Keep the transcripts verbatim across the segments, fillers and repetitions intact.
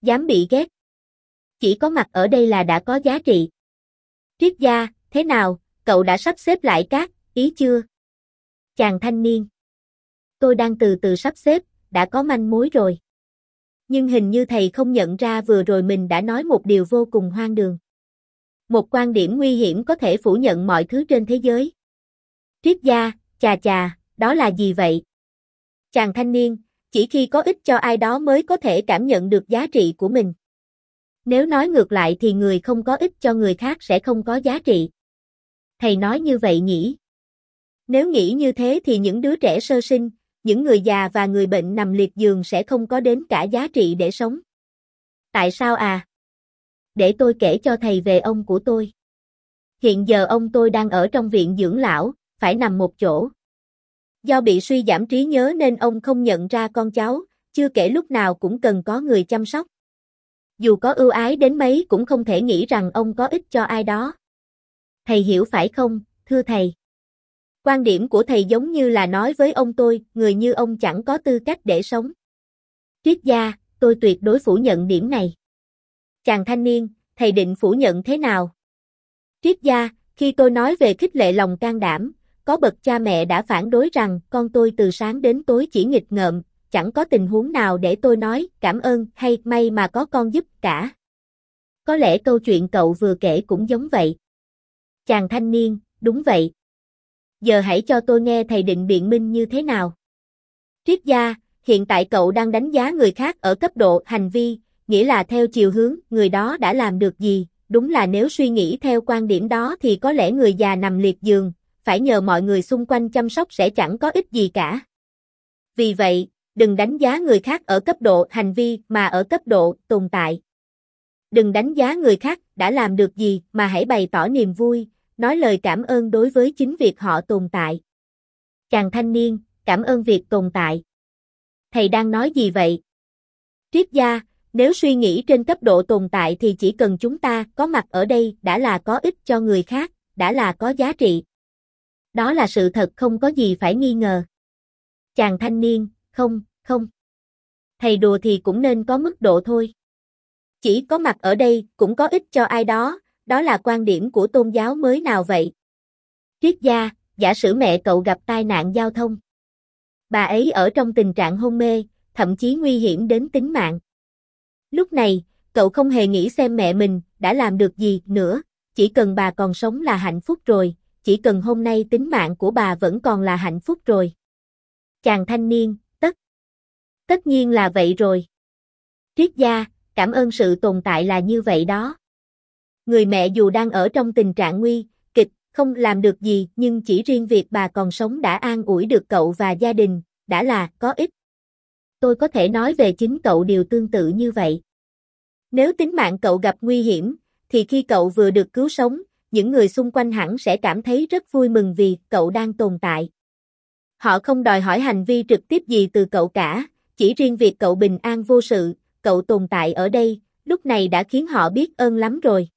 Dám bị ghét. Chỉ có mặt ở đây là đã có giá trị. Triết gia, thế nào, cậu đã sắp xếp lại các ý chưa? Chàng thanh niên. Tôi đang từ từ sắp xếp, đã có manh mối rồi. Nhưng hình như thầy không nhận ra vừa rồi mình đã nói một điều vô cùng hoang đường. Một quan điểm nguy hiểm có thể phủ nhận mọi thứ trên thế giới. Triết gia, chà chà, đó là gì vậy? Chàng thanh niên, chỉ khi có ích cho ai đó mới có thể cảm nhận được giá trị của mình. Nếu nói ngược lại thì người không có ích cho người khác sẽ không có giá trị. Thầy nói như vậy nhỉ? Nếu nghĩ như thế thì những đứa trẻ sơ sinh, những người già và người bệnh nằm liệt giường sẽ không có đến cả giá trị để sống. Tại sao à? Để tôi kể cho thầy về ông của tôi. Hiện giờ ông tôi đang ở trong viện dưỡng lão, phải nằm một chỗ. Do bị suy giảm trí nhớ nên ông không nhận ra con cháu, chưa kể lúc nào cũng cần có người chăm sóc. Dù có ưu ái đến mấy cũng không thể nghĩ rằng ông có ích cho ai đó. Thầy hiểu phải không, thưa thầy? Quan điểm của thầy giống như là nói với ông tôi, người như ông chẳng có tư cách để sống. Triết gia, tôi tuyệt đối phủ nhận điểm này. Chàng thanh niên, thầy định phủ nhận thế nào? Triết gia, khi tôi nói về khích lệ lòng can đảm, có bậc cha mẹ đã phản đối rằng con tôi từ sáng đến tối chỉ nghịch ngợm, chẳng có tình huống nào để tôi nói cảm ơn hay may mà có con giúp cả. Có lẽ câu chuyện cậu vừa kể cũng giống vậy. Chàng thanh niên, đúng vậy. Giờ hãy cho tôi nghe thầy định biện minh như thế nào. Triết gia, hiện tại cậu đang đánh giá người khác ở cấp độ hành vi, nghĩa là theo chiều hướng người đó đã làm được gì. Đúng là nếu suy nghĩ theo quan điểm đó thì có lẽ người già nằm liệt giường, phải nhờ mọi người xung quanh chăm sóc sẽ chẳng có ích gì cả. Vì vậy, đừng đánh giá người khác ở cấp độ hành vi mà ở cấp độ tồn tại. Đừng đánh giá người khác đã làm được gì mà hãy bày tỏ niềm vui, nói lời cảm ơn đối với chính việc họ tồn tại. Chàng thanh niên, cảm ơn việc tồn tại. Thầy đang nói gì vậy? Triết gia, nếu suy nghĩ trên cấp độ tồn tại thì chỉ cần chúng ta có mặt ở đây đã là có ích cho người khác, đã là có giá trị. Đó là sự thật không có gì phải nghi ngờ. Chàng thanh niên, không, không. Thầy đùa thì cũng nên có mức độ thôi. Chỉ có mặt ở đây cũng có ích cho ai đó, đó là quan điểm của tôn giáo mới nào vậy? Triết gia, giả sử mẹ cậu gặp tai nạn giao thông. Bà ấy ở trong tình trạng hôn mê, thậm chí nguy hiểm đến tính mạng. Lúc này, cậu không hề nghĩ xem mẹ mình đã làm được gì nữa, chỉ cần bà còn sống là hạnh phúc rồi, chỉ cần hôm nay tính mạng của bà vẫn còn là hạnh phúc rồi. Chàng thanh niên, tất. Tất nhiên là vậy rồi. Triết gia, cảm ơn sự tồn tại là như vậy đó. Người mẹ dù đang ở trong tình trạng nguy kịch, không làm được gì nhưng chỉ riêng việc bà còn sống đã an ủi được cậu và gia đình, đã là có ích. Tôi có thể nói về chính cậu điều tương tự như vậy. Nếu tính mạng cậu gặp nguy hiểm, thì khi cậu vừa được cứu sống, những người xung quanh hẳn sẽ cảm thấy rất vui mừng vì cậu đang tồn tại. Họ không đòi hỏi hành vi trực tiếp gì từ cậu cả, chỉ riêng việc cậu bình an vô sự, cậu tồn tại ở đây, lúc này đã khiến họ biết ơn lắm rồi.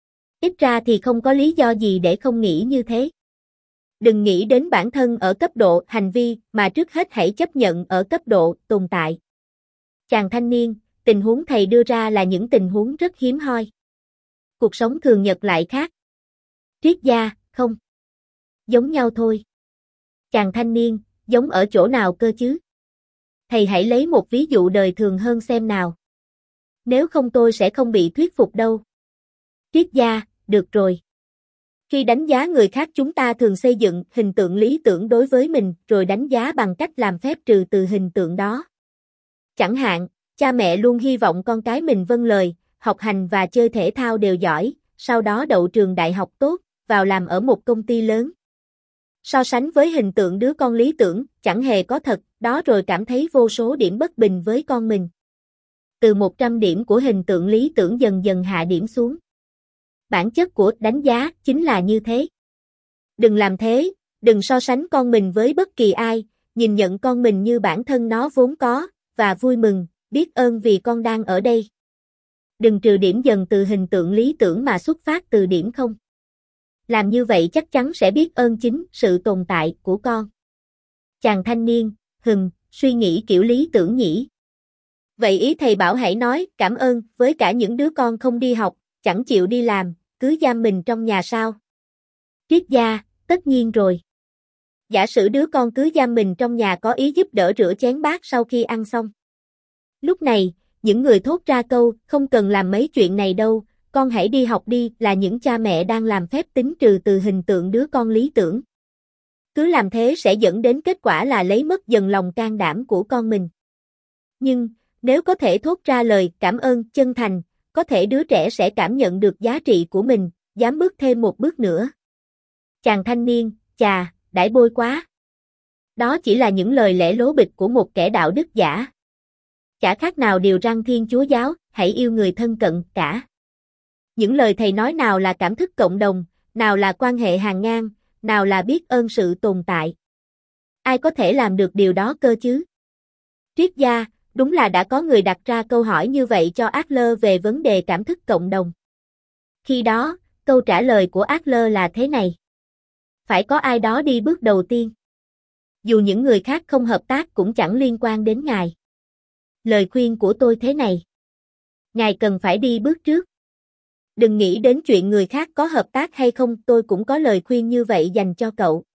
Ít ra thì không có lý do gì để không nghĩ như thế. Đừng nghĩ đến bản thân ở cấp độ hành vi mà trước hết hãy chấp nhận ở cấp độ tồn tại. Chàng thanh niên, tình huống thầy đưa ra là những tình huống rất hiếm hoi. Cuộc sống thường nhật lại khác. Triết gia, không. Giống nhau thôi. Chàng thanh niên, giống ở chỗ nào cơ chứ? Thầy hãy lấy một ví dụ đời thường hơn xem nào. Nếu không tôi sẽ không bị thuyết phục đâu. Triết gia, được rồi. Khi đánh giá người khác chúng ta thường xây dựng hình tượng lý tưởng đối với mình rồi đánh giá bằng cách làm phép trừ từ hình tượng đó. Chẳng hạn, cha mẹ luôn hy vọng con cái mình vâng lời, học hành và chơi thể thao đều giỏi, sau đó đậu trường đại học tốt, vào làm ở một công ty lớn. So sánh với hình tượng đứa con lý tưởng, chẳng hề có thật, đó rồi cảm thấy vô số điểm bất bình với con mình. Từ một trăm điểm của hình tượng lý tưởng dần dần hạ điểm xuống. Bản chất của đánh giá chính là như thế. Đừng làm thế, đừng so sánh con mình với bất kỳ ai, nhìn nhận con mình như bản thân nó vốn có, và vui mừng, biết ơn vì con đang ở đây. Đừng trừ điểm dần từ hình tượng lý tưởng mà xuất phát từ điểm không. Làm như vậy chắc chắn sẽ biết ơn chính sự tồn tại của con. Chàng thanh niên, hừm, suy nghĩ kiểu lý tưởng nhỉ. Vậy ý thầy bảo hãy nói cảm ơn với cả những đứa con không đi học, chẳng chịu đi làm, cứ giam mình trong nhà sao? Triết gia, tất nhiên rồi. Giả sử đứa con cứ giam mình trong nhà có ý giúp đỡ rửa chén bát sau khi ăn xong. Lúc này, những người thốt ra câu, không cần làm mấy chuyện này đâu, con hãy đi học đi, là những cha mẹ đang làm phép tính trừ từ hình tượng đứa con lý tưởng. Cứ làm thế sẽ dẫn đến kết quả là lấy mất dần lòng can đảm của con mình. Nhưng, nếu có thể thốt ra lời cảm ơn chân thành, có thể đứa trẻ sẽ cảm nhận được giá trị của mình, dám bước thêm một bước nữa. Chàng thanh niên, chà, đãi bôi quá. Đó chỉ là những lời lẽ lố bịch của một kẻ đạo đức giả. Chả khác nào điều răn Thiên Chúa giáo, hãy yêu người thân cận cả. Những lời thầy nói nào là cảm thức cộng đồng, nào là quan hệ hàng ngang, nào là biết ơn sự tồn tại. Ai có thể làm được điều đó cơ chứ? Triết gia, đúng là đã có người đặt ra câu hỏi như vậy cho Adler về vấn đề cảm thức cộng đồng. Khi đó, câu trả lời của Adler là thế này. Phải có ai đó đi bước đầu tiên. Dù những người khác không hợp tác cũng chẳng liên quan đến ngài. Lời khuyên của tôi thế này. Ngài cần phải đi bước trước. Đừng nghĩ đến chuyện người khác có hợp tác hay không, tôi cũng có lời khuyên như vậy dành cho cậu.